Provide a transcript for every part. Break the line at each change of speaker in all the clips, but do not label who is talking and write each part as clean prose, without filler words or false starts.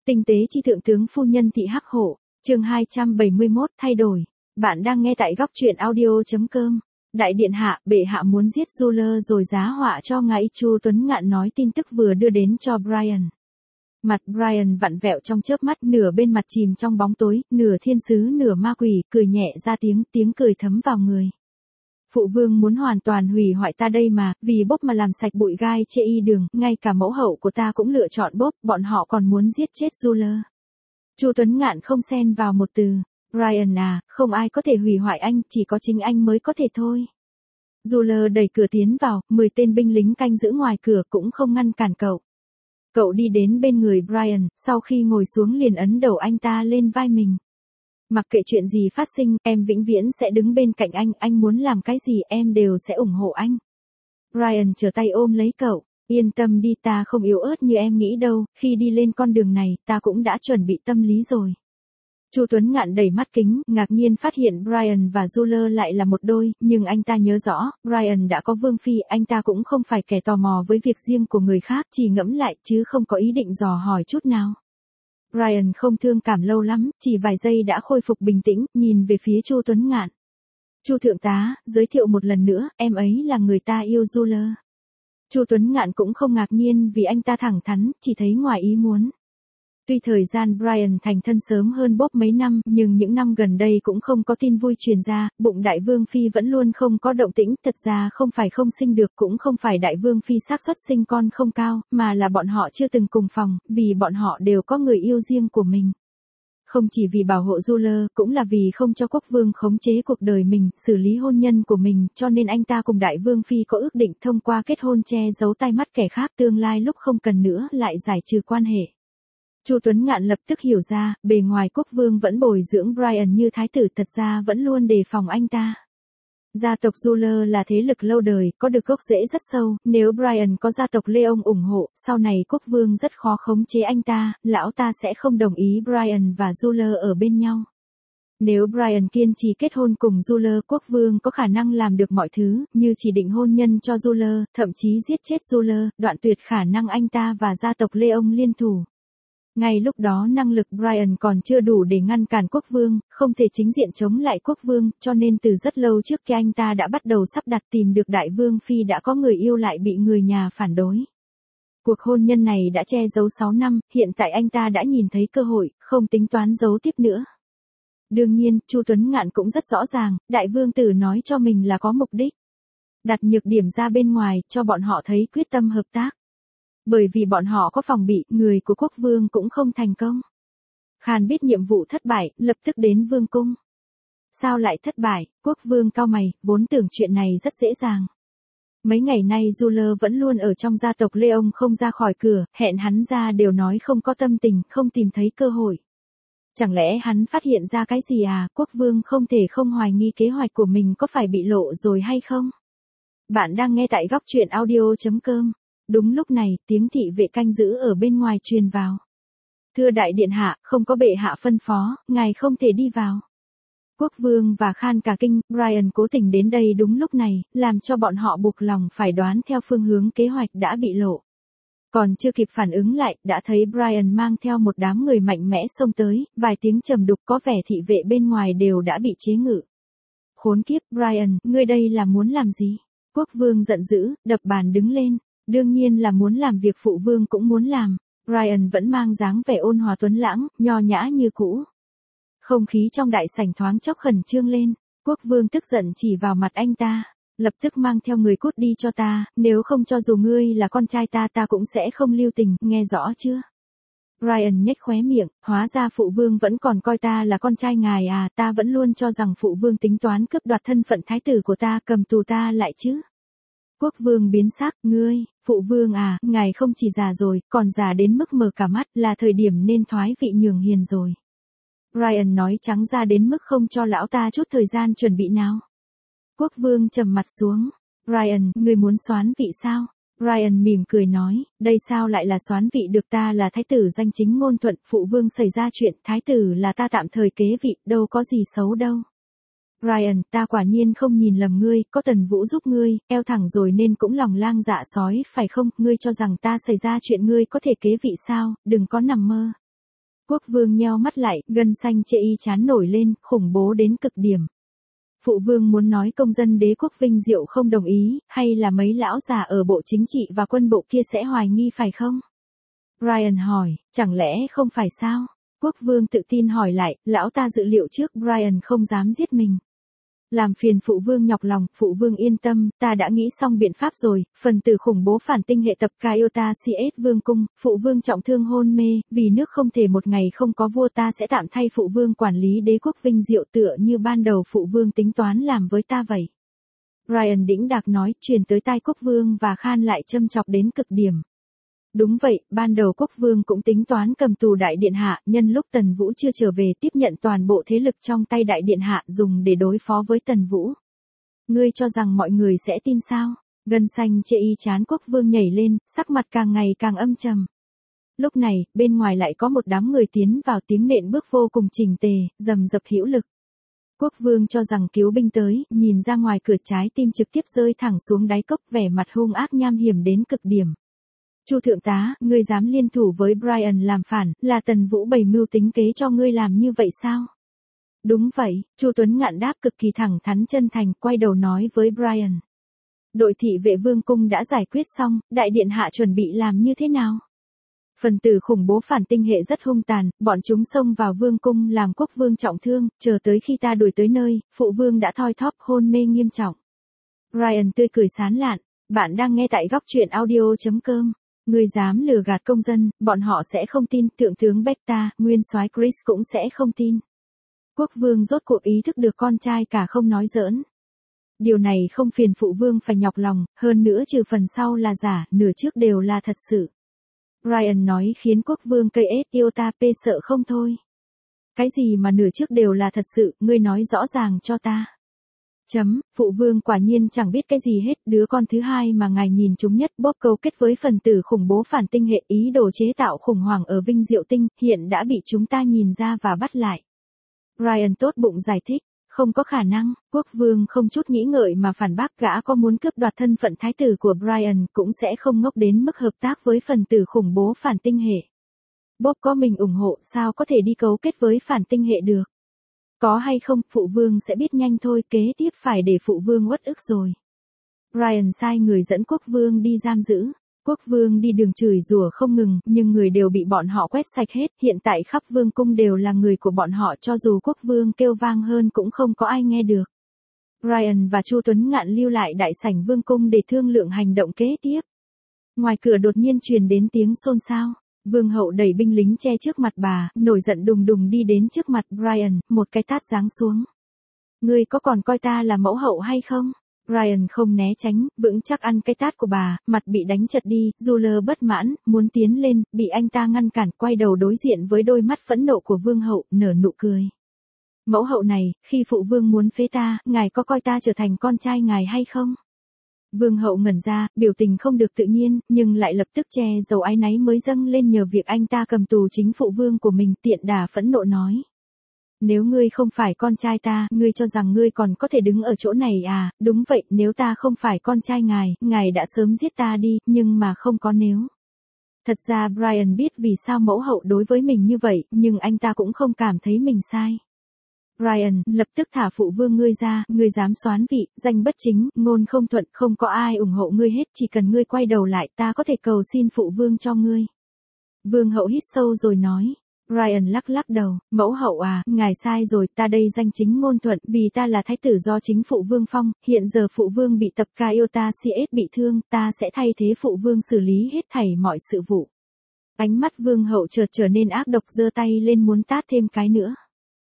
Tinh tế chi thượng tướng phu nhân thị hắc hổ, chương 271 thay đổi. Bạn đang nghe tại góc truyện audio.com. Đại điện hạ, bệ hạ muốn giết Ruler rồi giá họa cho ngài. Chu Tuấn Ngạn nói tin tức vừa đưa đến cho Brian. Mặt Brian vặn vẹo trong chớp mắt, nửa bên mặt chìm trong bóng tối, nửa thiên sứ nửa ma quỷ, cười nhẹ ra tiếng cười thấm vào người. Phụ vương muốn hoàn toàn hủy hoại ta đây mà, vì bốp mà làm sạch bụi gai chê y đường, ngay cả mẫu hậu của ta cũng lựa chọn bốp, bọn họ còn muốn giết chết Ruler. Chu Tuấn Ngạn không xen vào một từ. Brian à, không ai có thể hủy hoại anh, chỉ có chính anh mới có thể thôi. Ruler đẩy cửa tiến vào, 10 tên binh lính canh giữ ngoài cửa cũng không ngăn cản cậu. Cậu đi đến bên người Brian, sau khi ngồi xuống liền ấn đầu anh ta lên vai mình. Mặc kệ chuyện gì phát sinh, em vĩnh viễn sẽ đứng bên cạnh anh muốn làm cái gì em đều sẽ ủng hộ anh. Brian trở tay ôm lấy cậu, yên tâm đi, ta không yếu ớt như em nghĩ đâu, khi đi lên con đường này, ta cũng đã chuẩn bị tâm lý rồi. Chu Tuấn Ngạn đẩy mắt kính, ngạc nhiên phát hiện Brian và Ruler lại là một đôi, nhưng anh ta nhớ rõ, Brian đã có vương phi, anh ta cũng không phải kẻ tò mò với việc riêng của người khác, chỉ ngẫm lại chứ không có ý định dò hỏi chút nào. Brian không thương cảm lâu lắm, chỉ vài giây đã khôi phục bình tĩnh, nhìn về phía Chu Tuấn Ngạn. Chu thượng tá, giới thiệu một lần nữa, em ấy là người ta yêu Ruler. Chu Tuấn Ngạn cũng không ngạc nhiên vì anh ta thẳng thắn, chỉ thấy ngoài ý muốn. Tuy thời gian Brian thành thân sớm hơn bốp mấy năm, nhưng những năm gần đây cũng không có tin vui truyền ra, bụng đại vương phi vẫn luôn không có động tĩnh, thật ra không phải không sinh được, cũng không phải đại vương phi xác suất sinh con không cao, mà là bọn họ chưa từng cùng phòng, vì bọn họ đều có người yêu riêng của mình. Không chỉ vì bảo hộ Ruler, cũng là vì không cho quốc vương khống chế cuộc đời mình, xử lý hôn nhân của mình, cho nên anh ta cùng đại vương phi có ước định thông qua kết hôn che giấu tai mắt kẻ khác, tương lai lúc không cần nữa lại giải trừ quan hệ. Chu Tuấn Ngạn lập tức hiểu ra, bề ngoài quốc vương vẫn bồi dưỡng Brian như thái tử, thật ra vẫn luôn đề phòng anh ta. Gia tộc Ruler là thế lực lâu đời, có được gốc rễ rất sâu, nếu Brian có gia tộc Leon ủng hộ, sau này quốc vương rất khó khống chế anh ta, lão ta sẽ không đồng ý Brian và Ruler ở bên nhau. Nếu Brian kiên trì kết hôn cùng Ruler, quốc vương có khả năng làm được mọi thứ, như chỉ định hôn nhân cho Ruler, thậm chí giết chết Ruler, đoạn tuyệt khả năng anh ta và gia tộc Leon liên thủ. Ngay lúc đó năng lực Brian còn chưa đủ để ngăn cản quốc vương, không thể chính diện chống lại quốc vương, cho nên từ rất lâu trước khi anh ta đã bắt đầu sắp đặt tìm được đại vương phi đã có người yêu lại bị người nhà phản đối. Cuộc hôn nhân này đã che giấu 6 năm, hiện tại anh ta đã nhìn thấy cơ hội, không tính toán giấu tiếp nữa. Đương nhiên, Chu Tuấn Ngạn cũng rất rõ ràng, đại vương tử nói cho mình là có mục đích. Đặt nhược điểm ra bên ngoài, cho bọn họ thấy quyết tâm hợp tác. Bởi vì bọn họ có phòng bị, người của quốc vương cũng không thành công. Khan biết nhiệm vụ thất bại, lập tức đến vương cung. Sao lại thất bại? Quốc vương cau mày, vốn tưởng chuyện này rất dễ dàng. Mấy ngày nay Ruler vẫn luôn ở trong gia tộc Leon không ra khỏi cửa, hẹn hắn ra đều nói không có tâm tình, không tìm thấy cơ hội. Chẳng lẽ hắn phát hiện ra cái gì à? Quốc vương không thể không hoài nghi kế hoạch của mình có phải bị lộ rồi hay không? Bạn đang nghe tại góc truyện audio.com. Đúng lúc này, tiếng thị vệ canh giữ ở bên ngoài truyền vào. Thưa đại điện hạ, không có bệ hạ phân phó, ngài không thể đi vào. Quốc vương và Khan cả kinh, Brian cố tình đến đây đúng lúc này, làm cho bọn họ buộc lòng phải đoán theo phương hướng kế hoạch đã bị lộ. Còn chưa kịp phản ứng lại, đã thấy Brian mang theo một đám người mạnh mẽ xông tới, vài tiếng trầm đục có vẻ thị vệ bên ngoài đều đã bị chế ngự. Khốn kiếp, Brian, ngươi đây là muốn làm gì? Quốc vương giận dữ, đập bàn đứng lên. Đương nhiên là muốn làm việc phụ vương cũng muốn làm. Brian vẫn mang dáng vẻ ôn hòa tuấn lãng, nho nhã như cũ. Không khí trong đại sảnh thoáng chốc khẩn trương lên. Quốc vương tức giận chỉ vào mặt anh ta. Lập tức mang theo người cút đi cho ta, nếu không cho dù ngươi là con trai ta cũng sẽ không lưu tình, nghe rõ chưa? Brian nhếch khóe miệng, hóa ra phụ vương vẫn còn coi ta là con trai ngài à, ta vẫn luôn cho rằng phụ vương tính toán cướp đoạt thân phận thái tử của ta, cầm tù ta lại chứ. Quốc vương biến sắc, ngươi, phụ vương à, ngài không chỉ già rồi, còn già đến mức mờ cả mắt, là thời điểm nên thoái vị nhường hiền rồi. Brian nói trắng ra đến mức không cho lão ta chút thời gian chuẩn bị nào. Quốc vương trầm mặt xuống. Brian, ngươi muốn soán vị sao? Brian mỉm cười nói, đây sao lại là soán vị được, ta là thái tử danh chính ngôn thuận, phụ vương xảy ra chuyện, thái tử là ta tạm thời kế vị, đâu có gì xấu đâu. Brian, ta quả nhiên không nhìn lầm ngươi, có Tần Vũ giúp ngươi, eo thẳng rồi nên cũng lòng lang dạ sói, phải không? Ngươi cho rằng ta xảy ra chuyện ngươi có thể kế vị sao, đừng có nằm mơ. Quốc vương nheo mắt lại, gân xanh trên y trán nổi lên, khủng bố đến cực điểm. Phụ vương muốn nói công dân đế quốc vinh diệu không đồng ý, hay là mấy lão già ở bộ chính trị và quân bộ kia sẽ hoài nghi phải không? Brian hỏi, chẳng lẽ không phải sao? Quốc vương tự tin hỏi lại, lão ta dự liệu trước Brian không dám giết mình. Làm phiền phụ vương nhọc lòng, phụ vương yên tâm, ta đã nghĩ xong biện pháp rồi, phần tử khủng bố phản tinh hệ tập Kaiota CS vương cung, phụ vương trọng thương hôn mê, vì nước không thể một ngày không có vua ta sẽ tạm thay phụ vương quản lý đế quốc vinh diệu tựa như ban đầu phụ vương tính toán làm với ta vậy. Brian đĩnh đạc nói, truyền tới tai quốc vương và Khan lại châm chọc đến cực điểm. Đúng vậy, ban đầu quốc vương cũng tính toán cầm tù đại điện hạ, nhân lúc Tần Vũ chưa trở về tiếp nhận toàn bộ thế lực trong tay đại điện hạ dùng để đối phó với Tần Vũ. Ngươi cho rằng mọi người sẽ tin sao? Gân xanh trên y trán quốc vương nhảy lên, sắc mặt càng ngày càng âm trầm. Lúc này, bên ngoài lại có một đám người tiến vào, tiếng nện bước vô cùng chỉnh tề, rầm rập hữu lực. Quốc vương cho rằng cứu binh tới, nhìn ra ngoài cửa trái tim trực tiếp rơi thẳng xuống đáy cốc, vẻ mặt hung ác nham hiểm đến cực điểm. Chu thượng tá, ngươi dám liên thủ với Brian làm phản, là Tần Vũ bày mưu tính kế cho ngươi làm như vậy sao? Đúng vậy, Chu Tuấn Ngạn đáp cực kỳ thẳng thắn chân thành, quay đầu nói với Brian. Đội thị vệ vương cung đã giải quyết xong, đại điện hạ chuẩn bị làm như thế nào? Phần tử khủng bố phản tinh hệ rất hung tàn, bọn chúng xông vào vương cung làm quốc vương trọng thương, chờ tới khi ta đuổi tới nơi, phụ vương đã thoi thóp hôn mê nghiêm trọng. Brian tươi cười sán lạn, bạn đang nghe tại góc truyện audio.com. Ngươi dám lừa gạt công dân, bọn họ sẽ không tin, thượng tướng Beta, nguyên soái Chris cũng sẽ không tin. Quốc vương rốt cuộc ý thức được con trai cả không nói giỡn. Điều này không phiền phụ vương phải nhọc lòng, hơn nữa trừ phần sau là giả, nửa trước đều là thật sự. Brian nói khiến quốc vương cây Iota P sợ không thôi. Cái gì mà nửa trước đều là thật sự, ngươi nói rõ ràng cho ta. Phụ vương quả nhiên chẳng biết cái gì hết, đứa con thứ hai mà ngài nhìn chúng nhất Bob cấu kết với phần tử khủng bố phản tinh hệ ý đồ chế tạo khủng hoảng ở Vinh Diệu Tinh, hiện đã bị chúng ta nhìn ra và bắt lại. Brian tốt bụng giải thích, không có khả năng, quốc vương không chút nghĩ ngợi mà phản bác gã có muốn cướp đoạt thân phận thái tử của Brian cũng sẽ không ngốc đến mức hợp tác với phần tử khủng bố phản tinh hệ. Bob có mình ủng hộ sao có thể đi cấu kết với phản tinh hệ được. Có hay không, phụ vương sẽ biết nhanh thôi, kế tiếp phải để phụ vương uất ức rồi. Brian sai người dẫn quốc vương đi giam giữ. Quốc vương đi đường chửi rủa không ngừng, nhưng người đều bị bọn họ quét sạch hết, hiện tại khắp vương cung đều là người của bọn họ, cho dù quốc vương kêu vang hơn cũng không có ai nghe được. Brian và Chu Tuấn Ngạn lưu lại đại sảnh vương cung để thương lượng hành động kế tiếp. Ngoài cửa đột nhiên truyền đến tiếng xôn xao. Vương hậu đẩy binh lính che trước mặt bà, nổi giận đùng đùng đi đến trước mặt Brian, một cái tát giáng xuống. Ngươi có còn coi ta là mẫu hậu hay không? Brian không né tránh, vững chắc ăn cái tát của bà, mặt bị đánh chật đi, Ruler bất mãn, muốn tiến lên, bị anh ta ngăn cản, quay đầu đối diện với đôi mắt phẫn nộ của vương hậu, nở nụ cười. Mẫu hậu này, khi phụ vương muốn phế ta, ngài có coi ta trở thành con trai ngài hay không? Vương hậu ngẩn ra, biểu tình không được tự nhiên, nhưng lại lập tức che giấu áy náy mới dâng lên nhờ việc anh ta cầm tù chính phụ vương của mình, tiện đà phẫn nộ nói. Nếu ngươi không phải con trai ta, ngươi cho rằng ngươi còn có thể đứng ở chỗ này à, đúng vậy, nếu ta không phải con trai ngài đã sớm giết ta đi, nhưng mà không có nếu. Thật ra Brian biết vì sao mẫu hậu đối với mình như vậy, nhưng anh ta cũng không cảm thấy mình sai. Brian, lập tức thả phụ vương ngươi ra, ngươi dám soán vị, danh bất chính, ngôn không thuận, không có ai ủng hộ ngươi hết, chỉ cần ngươi quay đầu lại ta có thể cầu xin phụ vương cho ngươi. Vương hậu hít sâu rồi nói. Brian lắc lắc đầu, mẫu hậu à, ngài sai rồi, ta đây danh chính ngôn thuận, vì ta là thái tử do chính phụ vương phong, hiện giờ phụ vương bị tập Kaiota CS bị thương, ta sẽ thay thế phụ vương xử lý hết thảy mọi sự vụ. Ánh mắt vương hậu chợt trở nên ác độc, giơ tay lên muốn tát thêm cái nữa.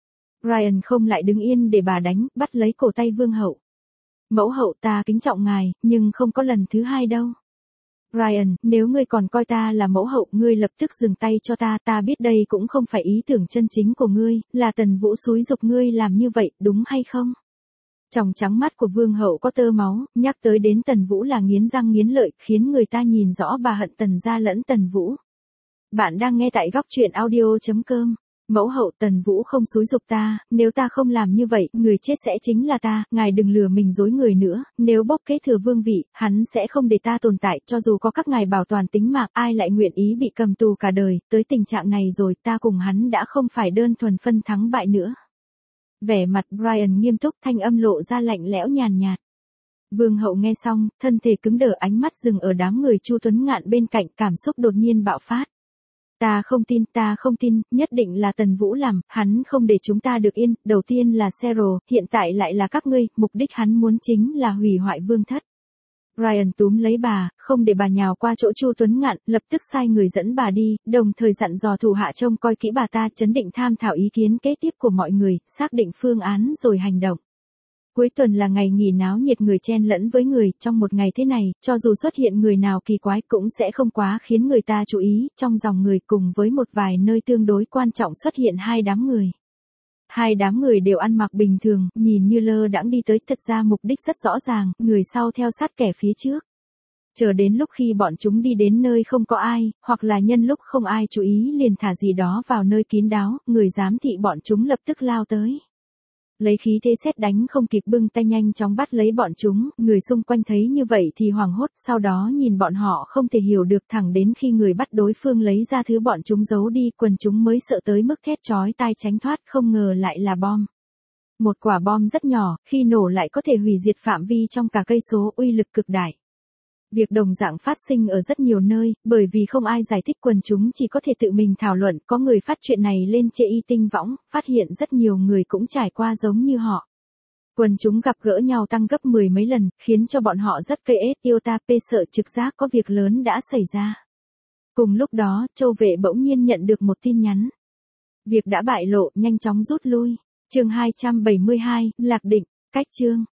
Brian không lại đứng yên để bà đánh, bắt lấy cổ tay vương hậu. Mẫu hậu ta kính trọng ngài, nhưng không có lần thứ hai đâu. Brian, nếu ngươi còn coi ta là mẫu hậu, ngươi lập tức dừng tay cho ta biết đây cũng không phải ý tưởng chân chính của ngươi, là Tần Vũ xúi giục ngươi làm như vậy, đúng hay không? Tròng trắng mắt của vương hậu có tơ máu, nhắc tới đến Tần Vũ là nghiến răng nghiến lợi, khiến người ta nhìn rõ bà hận Tần gia lẫn Tần Vũ. Bạn đang nghe tại góc truyện audio.com. Mẫu hậu, Tần Vũ không xúi giục ta, nếu ta không làm như vậy, người chết sẽ chính là ta, ngài đừng lừa mình dối người nữa, nếu bốc kế thừa vương vị, hắn sẽ không để ta tồn tại, cho dù có các ngài bảo toàn tính mạng, ai lại nguyện ý bị cầm tù cả đời, tới tình trạng này rồi, ta cùng hắn đã không phải đơn thuần phân thắng bại nữa. Vẻ mặt Brian nghiêm túc, thanh âm lộ ra lạnh lẽo nhàn nhạt. Vương hậu nghe xong, thân thể cứng đờ, ánh mắt dừng ở đám người Chu Tuấn Ngạn bên cạnh, cảm xúc đột nhiên bạo phát. Ta không tin, nhất định là Tần Vũ làm, hắn không để chúng ta được yên, đầu tiên là Cheryl, hiện tại lại là các ngươi, mục đích hắn muốn chính là hủy hoại vương thất. Brian túm lấy bà, không để bà nhào qua chỗ Chu Tuấn Ngạn, lập tức sai người dẫn bà đi, đồng thời dặn dò thủ hạ trông coi kỹ bà ta, chấn định tham thảo ý kiến kế tiếp của mọi người, xác định phương án rồi hành động. Cuối tuần là ngày nghỉ náo nhiệt, người chen lẫn với người, trong một ngày thế này, cho dù xuất hiện người nào kỳ quái cũng sẽ không quá khiến người ta chú ý, trong dòng người cùng với một vài nơi tương đối quan trọng xuất hiện hai đám người. Hai đám người đều ăn mặc bình thường, nhìn như lơ đãng đi tới, thật ra mục đích rất rõ ràng, người sau theo sát kẻ phía trước. Chờ đến lúc khi bọn chúng đi đến nơi không có ai, hoặc là nhân lúc không ai chú ý liền thả gì đó vào nơi kín đáo, người giám thị bọn chúng lập tức lao tới. Lấy khí thế sét đánh không kịp bưng tay nhanh chóng bắt lấy bọn chúng, người xung quanh thấy như vậy thì hoảng hốt, sau đó nhìn bọn họ không thể hiểu được, thẳng đến khi người bắt đối phương lấy ra thứ bọn chúng giấu đi, quần chúng mới sợ tới mức thét chói tai tránh thoát, không ngờ lại là bom. Một quả bom rất nhỏ, khi nổ lại có thể hủy diệt phạm vi trong cả cây số, uy lực cực đại. Việc đồng dạng phát sinh ở rất nhiều nơi, bởi vì không ai giải thích, quần chúng chỉ có thể tự mình thảo luận, có người phát chuyện này lên chê y tinh võng, phát hiện rất nhiều người cũng trải qua giống như họ. Quần chúng gặp gỡ nhau tăng gấp 10 mấy lần, khiến cho bọn họ rất cây ết, yêu ta pê sợ trực giác có việc lớn đã xảy ra. Cùng lúc đó, Châu Vệ bỗng nhiên nhận được một tin nhắn. Việc đã bại lộ, nhanh chóng rút lui. Chương 272, Lạc Định, cách chương.